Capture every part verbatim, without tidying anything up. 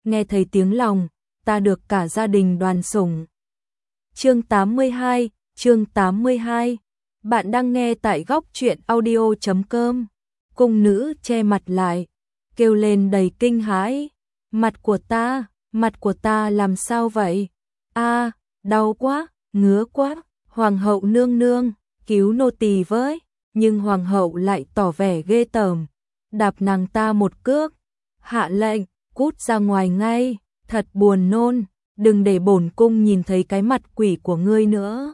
nghe thấy tiếng lòng, ta được cả gia đình đoàn sủng. Chương tám mươi hai, chương tám mươi hai. Bạn đang nghe tại góc truyện audio chấm com. Cung nữ che mặt lại, kêu lên đầy kinh hãi. Mặt của ta, mặt của ta làm sao vậy? A, đau quá, ngứa quá, hoàng hậu nương nương, cứu nô tỳ với. Nhưng hoàng hậu lại tỏ vẻ ghê tởm, đạp nàng ta một cước, hạ lệnh, cút ra ngoài ngay, thật buồn nôn, đừng để bổn cung nhìn thấy cái mặt quỷ của ngươi nữa.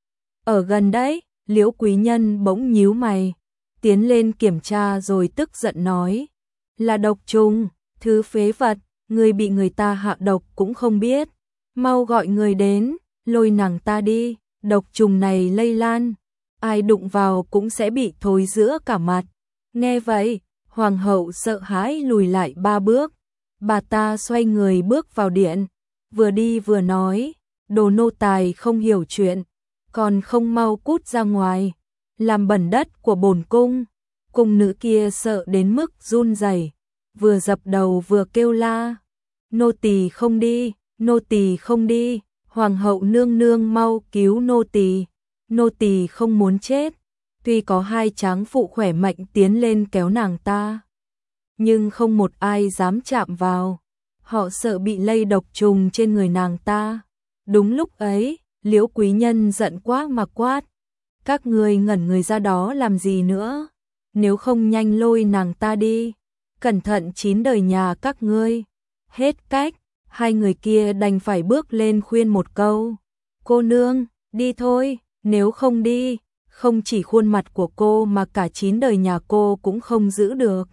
Ở gần đấy, Liễu quý nhân bỗng nhíu mày, tiến lên kiểm tra rồi tức giận nói, là độc trùng, thứ phế vật, ngươi bị người ta hạ độc cũng không biết, mau gọi người đến, lôi nàng ta đi, độc trùng này lây lan, ai đụng vào cũng sẽ bị thối rữa cả mặt. Nghe vậy, hoàng hậu sợ hãi lùi lại ba bước, bà ta xoay người bước vào điện, vừa đi vừa nói, đồ nô tài không hiểu chuyện, còn không mau cút ra ngoài, làm bẩn đất của bổn cung. Cung nữ kia sợ đến mức run rẩy, vừa dập đầu vừa kêu la, nô tỳ không đi, nô tỳ không đi, hoàng hậu nương nương mau cứu nô tỳ, nô tỳ không muốn chết. Tuy có hai tráng phụ khỏe mạnh tiến lên kéo nàng ta, nhưng không một ai dám chạm vào, họ sợ bị lây độc trùng trên người nàng ta. Đúng lúc ấy, Liễu quý nhân giận quá mà quát, các ngươi ngẩn người ra đó làm gì nữa, nếu không nhanh lôi nàng ta đi, cẩn thận chín đời nhà các ngươi. Hết cách, hai người kia đành phải bước lên khuyên một câu, cô nương, đi thôi, nếu không đi, không chỉ khuôn mặt của cô mà cả chín đời nhà cô cũng không giữ được.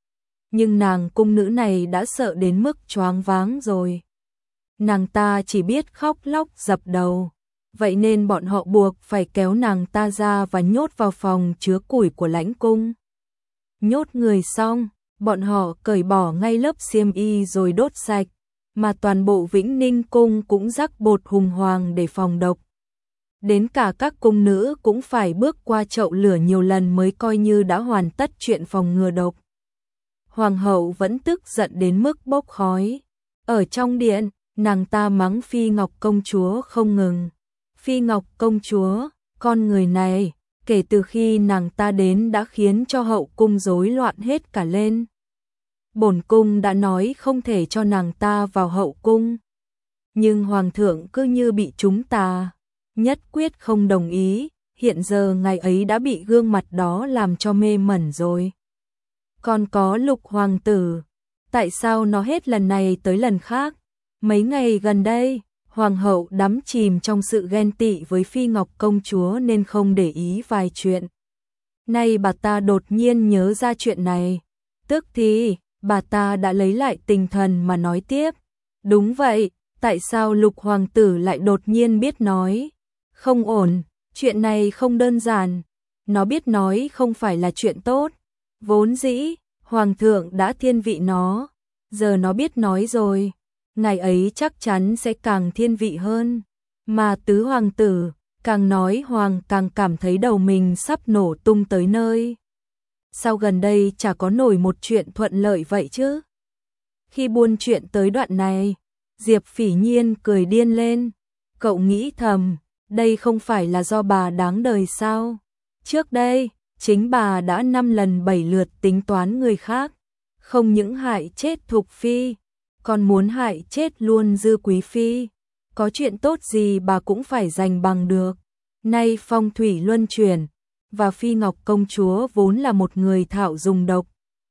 Nhưng nàng cung nữ này đã sợ đến mức choáng váng rồi. Nàng ta chỉ biết khóc lóc dập đầu. Vậy nên bọn họ buộc phải kéo nàng ta ra và nhốt vào phòng chứa củi của lãnh cung. Nhốt người xong, bọn họ cởi bỏ ngay lớp xiêm y rồi đốt sạch, mà toàn bộ Vĩnh Ninh cung cũng rắc bột hùng hoàng để phòng độc. Đến cả các cung nữ cũng phải bước qua chậu lửa nhiều lần mới coi như đã hoàn tất chuyện phòng ngừa độc. Hoàng hậu vẫn tức giận đến mức bốc khói. Ở trong điện, nàng ta mắng Phi Ngọc công chúa không ngừng. Phi Ngọc công chúa, con người này, kể từ khi nàng ta đến đã khiến cho hậu cung rối loạn hết cả lên. Bổn cung đã nói không thể cho nàng ta vào hậu cung, nhưng hoàng thượng cứ như bị chúng ta nhất quyết không đồng ý, hiện giờ ngày ấy đã bị gương mặt đó làm cho mê mẩn rồi. Còn có Lục hoàng tử, tại sao nó hết lần này tới lần khác? Mấy ngày gần đây, hoàng hậu đắm chìm trong sự ghen tị với Phi Ngọc công chúa nên không để ý vài chuyện. Nay bà ta đột nhiên nhớ ra chuyện này, tức thì bà ta đã lấy lại tinh thần mà nói tiếp. Đúng vậy, tại sao Lục hoàng tử lại đột nhiên biết nói? Không ổn, chuyện này không đơn giản. Nó biết nói không phải là chuyện tốt. Vốn dĩ, hoàng thượng đã thiên vị nó. Giờ nó biết nói rồi, ngày ấy chắc chắn sẽ càng thiên vị hơn. Mà tứ hoàng tử, càng nói hoàng càng cảm thấy đầu mình sắp nổ tung tới nơi. Sao gần đây chả có nổi một chuyện thuận lợi vậy chứ? Khi buôn chuyện tới đoạn này, Diệp Phỉ Nhiên cười điên lên. Cậu nghĩ thầm, đây không phải là do bà đáng đời sao? Trước đây, chính bà đã năm lần bảy lượt tính toán người khác, không những hại chết Thục Phi, còn muốn hại chết luôn Dư Quý Phi. Có chuyện tốt gì bà cũng phải giành bằng được. Nay phong thủy luân chuyển, và Phi Ngọc công chúa vốn là một người thạo dùng độc.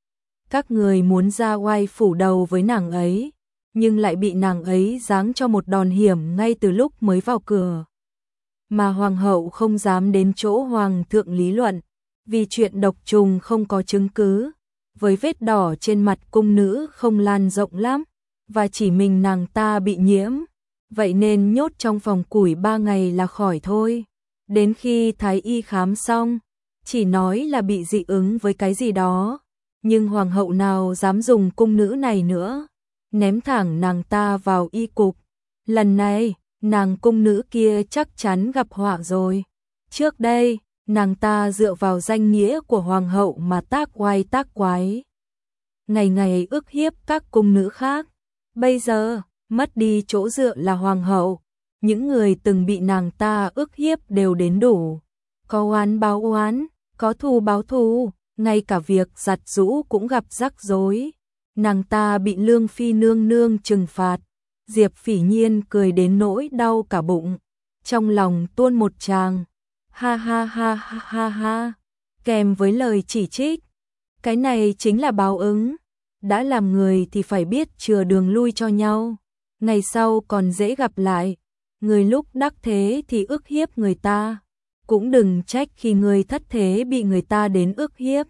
Các người muốn ra oai phủ đầu với nàng ấy, nhưng lại bị nàng ấy giáng cho một đòn hiểm ngay từ lúc mới vào cửa. Mà hoàng hậu không dám đến chỗ hoàng thượng lý luận, vì chuyện độc trùng không có chứng cứ, với vết đỏ trên mặt cung nữ không lan rộng lắm, và chỉ mình nàng ta bị nhiễm, vậy nên nhốt trong phòng củi ba ngày là khỏi thôi. Đến khi thái y khám xong, chỉ nói là bị dị ứng với cái gì đó, nhưng hoàng hậu nào dám dùng cung nữ này nữa, ném thẳng nàng ta vào y cục. Lần này, nàng cung nữ kia chắc chắn gặp họa rồi. Trước đây, nàng ta dựa vào danh nghĩa của hoàng hậu mà tác oai tác quái, ngày ngày ức hiếp các cung nữ khác, Bây giờ, mất đi chỗ dựa là hoàng hậu, những người từng bị nàng ta ức hiếp đều đến đủ. Có oán báo oán, có thù báo thù, ngay cả việc giặt giũ cũng gặp rắc rối. Nàng ta bị Lương Phi nương nương trừng phạt. Diệp Phỉ Nhiên cười đến nỗi đau cả bụng, trong lòng tuôn một tràng ha ha ha ha ha ha, kèm với lời chỉ trích. Cái này chính là báo ứng, đã làm người thì phải biết chừa đường lui cho nhau, ngày sau còn dễ gặp lại. Người lúc đắc thế thì ức hiếp người ta, cũng đừng trách khi người thất thế bị người ta đến ức hiếp.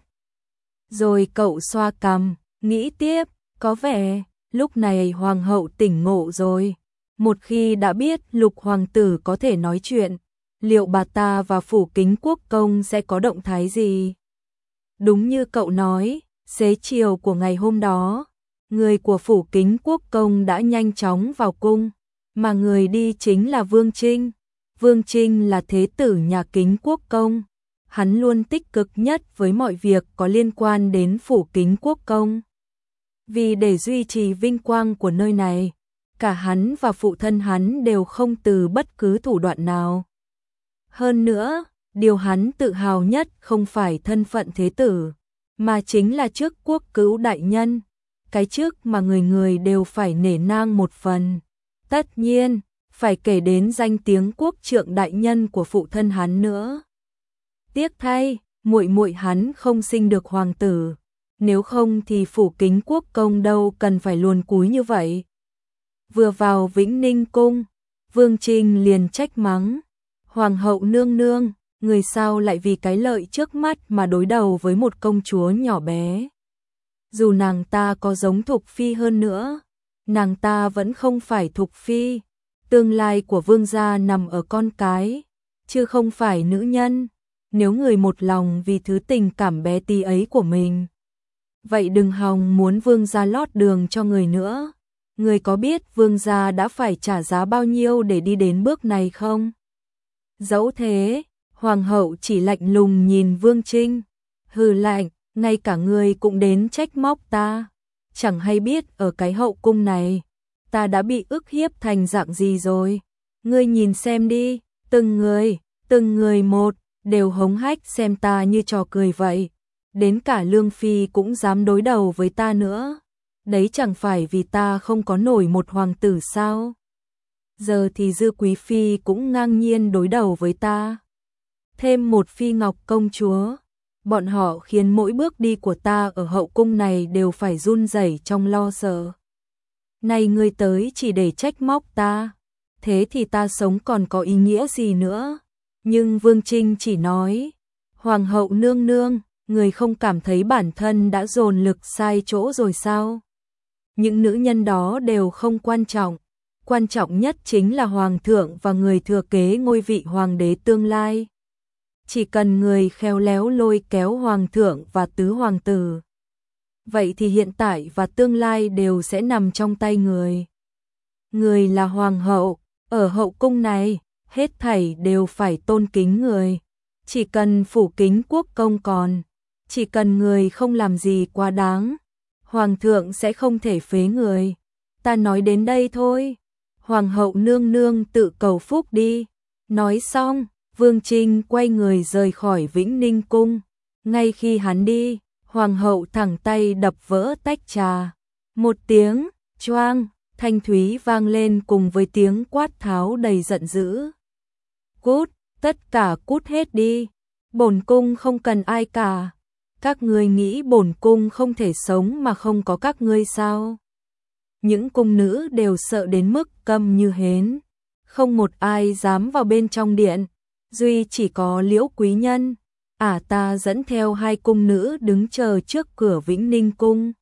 Rồi cậu xoa cằm, nghĩ tiếp, có vẻ lúc này hoàng hậu tỉnh ngộ rồi. Một khi đã biết Lục hoàng tử có thể nói chuyện, liệu bà ta và Phủ Kính Quốc công sẽ có động thái gì? Đúng như cậu nói, xế chiều của ngày hôm đó, người của Phủ Kính Quốc công đã nhanh chóng vào cung, mà người đi chính là Vương Trinh. Vương Trinh là thế tử nhà Kính Quốc công, hắn luôn tích cực nhất với mọi việc có liên quan đến Phủ Kính Quốc công. Vì để duy trì vinh quang của nơi này, cả hắn và phụ thân hắn đều không từ bất cứ thủ đoạn nào. Hơn nữa, điều hắn tự hào nhất không phải thân phận thế tử, mà chính là chức quốc cữu đại nhân, cái chức mà người người đều phải nể nang một phần. Tất nhiên, phải kể đến danh tiếng quốc trượng đại nhân của phụ thân hắn nữa. Tiếc thay, muội muội hắn không sinh được hoàng tử, nếu không thì Phủ Kính Quốc công đâu cần phải luồn cúi như vậy. Vừa vào Vĩnh Ninh cung, Vương Trinh liền trách mắng, hoàng hậu nương nương, người sao lại vì cái lợi trước mắt mà đối đầu với một công chúa nhỏ bé. Dù nàng ta có giống Thục Phi hơn nữa, nàng ta vẫn không phải Thục Phi. Tương lai của vương gia nằm ở con cái, chứ không phải nữ nhân. Nếu người một lòng vì thứ tình cảm bé tí ấy của mình, vậy đừng hòng muốn vương gia lót đường cho người nữa. Người có biết vương gia đã phải trả giá bao nhiêu để đi đến bước này không? Dẫu thế, hoàng hậu chỉ lạnh lùng nhìn Vương Trinh, hừ lạnh, ngay cả người cũng đến trách móc ta. Chẳng hay biết ở cái hậu cung này, ta đã bị ức hiếp thành dạng gì rồi. Ngươi nhìn xem đi, từng người, từng người một, đều hống hách xem ta như trò cười vậy. Đến cả Lương Phi cũng dám đối đầu với ta nữa. Đấy chẳng phải vì ta không có nổi một hoàng tử sao? Giờ thì Dư Quý Phi cũng ngang nhiên đối đầu với ta. Thêm một Phi Ngọc công chúa. Bọn họ khiến mỗi bước đi của ta ở hậu cung này đều phải run rẩy trong lo sợ. Này ngươi tới chỉ để trách móc ta, thế thì ta sống còn có ý nghĩa gì nữa? Nhưng Vương Trinh chỉ nói, hoàng hậu nương nương, người không cảm thấy bản thân đã dồn lực sai chỗ rồi sao? Những nữ nhân đó đều không quan trọng, quan trọng nhất chính là hoàng thượng và người thừa kế ngôi vị hoàng đế tương lai. Chỉ cần người khéo léo lôi kéo hoàng thượng và tứ hoàng tử, vậy thì hiện tại và tương lai đều sẽ nằm trong tay người. Người là hoàng hậu, ở hậu cung này, hết thảy đều phải tôn kính người. Chỉ cần Phủ Kính Quốc công còn, chỉ cần người không làm gì quá đáng, hoàng thượng sẽ không thể phế người. Ta nói đến đây thôi, hoàng hậu nương nương tự cầu phúc đi. Nói xong, Vương Trinh quay người rời khỏi Vĩnh Ninh cung. Ngay khi hắn đi, hoàng hậu thẳng tay đập vỡ tách trà. Một tiếng choang thanh thúy vang lên cùng với tiếng quát tháo đầy giận dữ. Cút, tất cả cút hết đi. Bổn cung không cần ai cả. Các ngươi nghĩ bổn cung không thể sống mà không có các ngươi sao? Những cung nữ đều sợ đến mức câm như hến, không một ai dám vào bên trong điện. Duy chỉ có Liễu quý nhân, ả ta dẫn theo hai cung nữ đứng chờ trước cửa Vĩnh Ninh cung.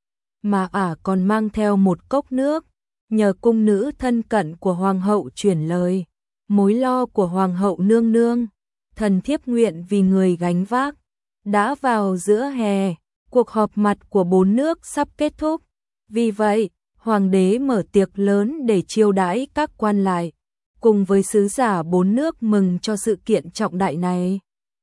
Mà ả còn mang theo một cốc nước, nhờ cung nữ thân cận của hoàng hậu chuyển lời. Mối lo của hoàng hậu nương nương, thần thiếp nguyện vì người gánh vác. Đã vào giữa hè, cuộc họp mặt của bốn nước sắp kết thúc. Vì vậy, hoàng đế mở tiệc lớn để chiêu đãi các quan lại, cùng với sứ giả bốn nước mừng cho sự kiện trọng đại này.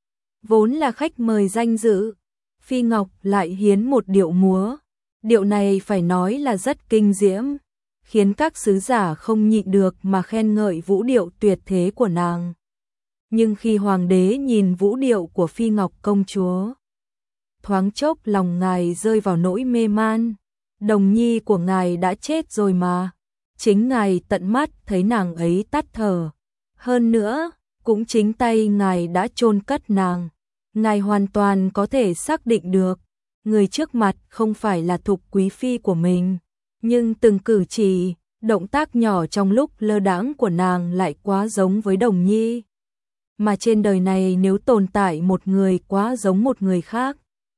Vốn là khách mời danh dự, Phi Ngọc lại hiến một điệu múa. Điệu này phải nói là rất kinh diễm. khiến các sứ giả không nhịn được mà khen ngợi vũ điệu tuyệt thế của nàng. Nhưng khi hoàng đế nhìn vũ điệu của Phi Ngọc công chúa, thoáng chốc lòng ngài rơi vào nỗi mê man. Đồng nhi của ngài đã chết rồi mà, chính ngài tận mắt thấy nàng ấy tắt thở. Hơn nữa, cũng chính tay ngài đã chôn cất nàng. Ngài hoàn toàn có thể xác định được, người trước mặt không phải là Thục quý phi của mình, nhưng từng cử chỉ, động tác nhỏ trong lúc lơ đãng của nàng lại quá giống với Đồng nhi. Mà trên đời này nếu tồn tại một người quá giống một người khác,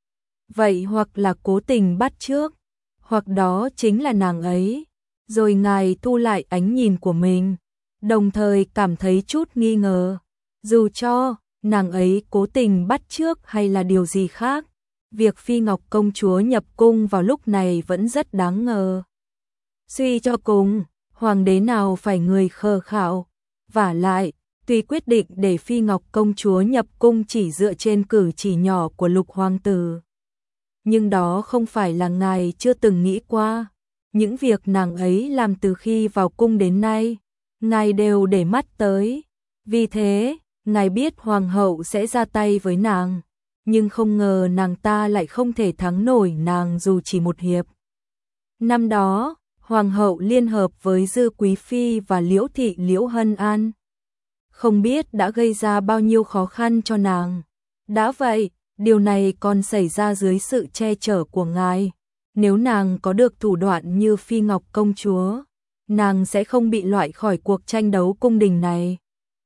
vậy hoặc là cố tình bắt chước, hoặc đó chính là nàng ấy. Rồi ngài thu lại ánh nhìn của mình, đồng thời cảm thấy chút nghi ngờ. Dù cho nàng ấy cố tình bắt chước hay là điều gì khác, việc Phi Ngọc công chúa nhập cung vào lúc này vẫn rất đáng ngờ. Suy cho cùng, hoàng đế nào phải người khờ khạo, vả lại, tuy quyết định để Phi Ngọc công chúa nhập cung chỉ dựa trên cử chỉ nhỏ của Lục hoàng tử, nhưng đó không phải là ngài chưa từng nghĩ qua. Những việc nàng ấy làm từ khi vào cung đến nay, ngài đều để mắt tới. Vì thế, ngài biết hoàng hậu sẽ ra tay với nàng, nhưng không ngờ nàng ta lại không thể thắng nổi nàng dù chỉ một hiệp. Năm đó, hoàng hậu liên hợp với Dư quý phi và Liễu thị Liễu Hân An, không biết đã gây ra bao nhiêu khó khăn cho nàng. Đã vậy, điều này còn xảy ra dưới sự che chở của ngài. Nếu nàng có được thủ đoạn như Phi Ngọc công chúa, nàng sẽ không bị loại khỏi cuộc tranh đấu cung đình này.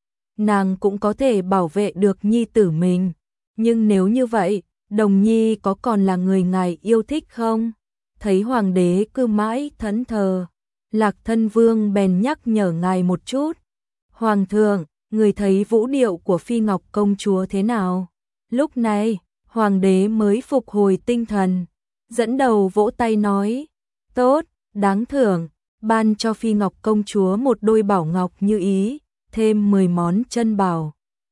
Nàng cũng có thể bảo vệ được nhi tử mình. Nhưng nếu như vậy, Đồng nhi có còn là người ngài yêu thích không? Thấy hoàng đế cứ mãi thẫn thờ, Lạc Thân Vương bèn nhắc nhở ngài một chút. Hoàng thượng, người thấy vũ điệu của Phi Ngọc công chúa thế nào? Lúc này, hoàng đế mới phục hồi tinh thần, dẫn đầu vỗ tay nói, tốt, đáng thưởng, ban cho Phi Ngọc công chúa một đôi bảo ngọc như ý, thêm mười món chân bảo.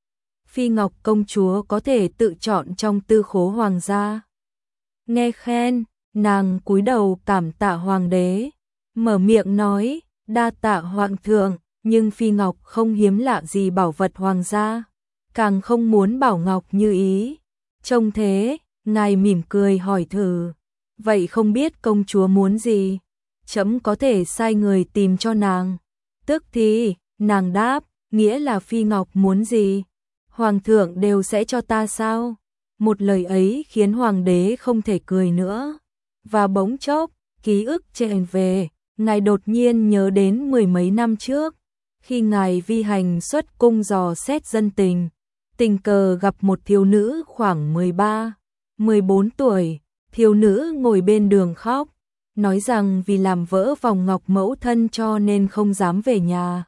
Phi Ngọc công chúa có thể tự chọn trong tư khố hoàng gia. Nghe khen, nàng cúi đầu cảm tạ hoàng đế, mở miệng nói, đa tạ hoàng thượng, nhưng Phi Ngọc không hiếm lạ gì bảo vật hoàng gia, càng không muốn bảo ngọc như ý. Trông thế, ngài mỉm cười hỏi thử, vậy không biết công chúa muốn gì? Trẫm có thể sai người tìm cho nàng. Tức thì, nàng đáp, nghĩa là Phi Ngọc muốn gì, hoàng thượng đều sẽ cho ta sao? Một lời ấy khiến hoàng đế không thể cười nữa. Và bỗng chốc, ký ức chạy về, ngài đột nhiên nhớ đến mười mấy năm trước, khi ngài vi hành xuất cung dò xét dân tình, tình cờ gặp một thiếu nữ khoảng mười ba, mười bốn tuổi. Thiếu nữ ngồi bên đường khóc, nói rằng vì làm vỡ vòng ngọc mẫu thân cho nên không dám về nhà.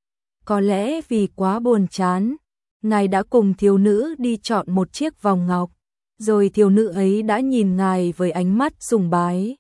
Có lẽ vì quá buồn chán, ngài đã cùng thiếu nữ đi chọn một chiếc vòng ngọc, rồi thiếu nữ ấy đã nhìn ngài với ánh mắt sùng bái.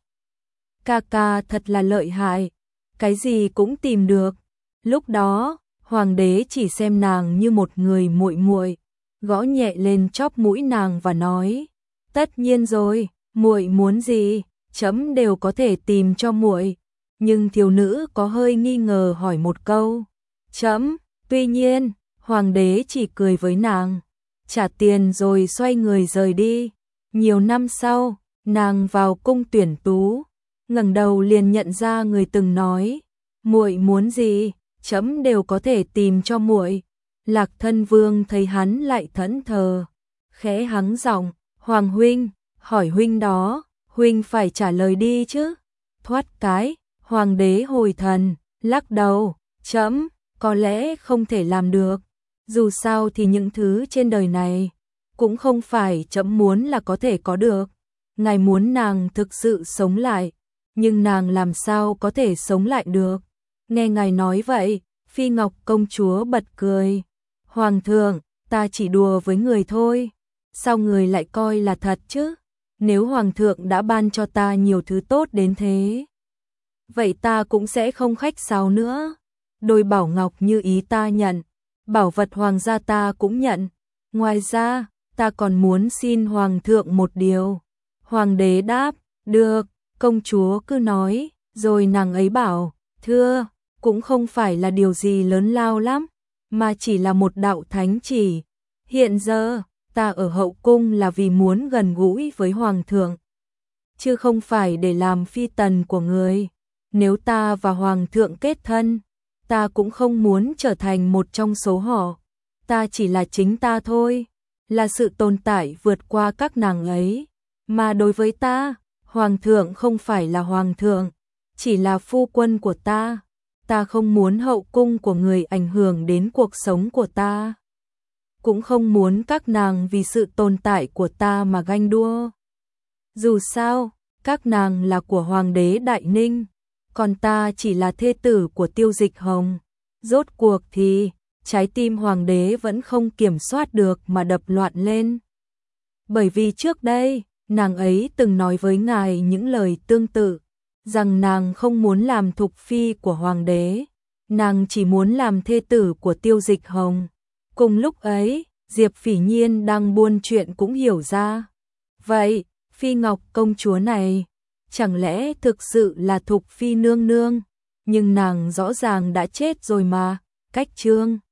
Ca ca thật là lợi hại, cái gì cũng tìm được. Lúc đó, hoàng đế chỉ xem nàng như một người muội muội, gõ nhẹ lên chóp mũi nàng và nói, tất nhiên rồi, muội muốn gì, trẫm đều có thể tìm cho muội. Nhưng thiếu nữ có hơi nghi ngờ hỏi một câu, trẫm, tuy nhiên, hoàng đế chỉ cười với nàng, trả tiền rồi xoay người rời đi. Nhiều năm sau, nàng vào cung tuyển tú, ngẩng đầu liền nhận ra người từng nói, muội muốn gì, trẫm đều có thể tìm cho muội. Lạc Thân Vương thấy hắn lại thẫn thờ, khẽ hắng giọng, hoàng huynh, hỏi huynh đó, huynh phải trả lời đi chứ. Thoát cái, hoàng đế hồi thần, lắc đầu, trẫm có lẽ không thể làm được. Dù sao thì những thứ trên đời này cũng không phải trẫm muốn là có thể có được. Ngài muốn nàng thực sự sống lại, nhưng nàng làm sao có thể sống lại được? Nghe ngài nói vậy, Phi Ngọc công chúa bật cười. Hoàng thượng, ta chỉ đùa với người thôi. Sao người lại coi là thật chứ? Nếu hoàng thượng đã ban cho ta nhiều thứ tốt đến thế, vậy ta cũng sẽ không khách sáo nữa. Đôi bảo ngọc như ý ta nhận, bảo vật hoàng gia ta cũng nhận. Ngoài ra, ta còn muốn xin hoàng thượng một điều. Hoàng đế đáp, được, công chúa cứ nói. Rồi nàng ấy bảo, Thưa, cũng không phải là điều gì lớn lao lắm, mà chỉ là một đạo thánh chỉ. Hiện giờ, ta ở hậu cung là vì muốn gần gũi với hoàng thượng, chứ không phải để làm phi tần của người. Nếu ta và hoàng thượng kết thân, ta cũng không muốn trở thành một trong số họ. Ta chỉ là chính ta thôi, là sự tồn tại vượt qua các nàng ấy. Mà đối với ta, hoàng thượng không phải là hoàng thượng, chỉ là phu quân của ta. Ta không muốn hậu cung của người ảnh hưởng đến cuộc sống của ta. Cũng không muốn các nàng vì sự tồn tại của ta mà ganh đua. Dù sao, các nàng là của hoàng đế Đại Ninh, còn ta chỉ là thê tử của Tiêu Dịch Hồng. Rốt cuộc thì, trái tim hoàng đế vẫn không kiểm soát được mà đập loạn lên. Bởi vì trước đây, nàng ấy từng nói với ngài những lời tương tự, rằng nàng không muốn làm thục phi của hoàng đế, nàng chỉ muốn làm thê tử của Tiêu Dịch Hồng. Cùng lúc ấy, Diệp Phỉ Nhiên đang buôn chuyện cũng hiểu ra. Vậy, Phi Ngọc công chúa này, chẳng lẽ thực sự là thục phi nương nương? Nhưng nàng rõ ràng đã chết rồi mà, cách chương.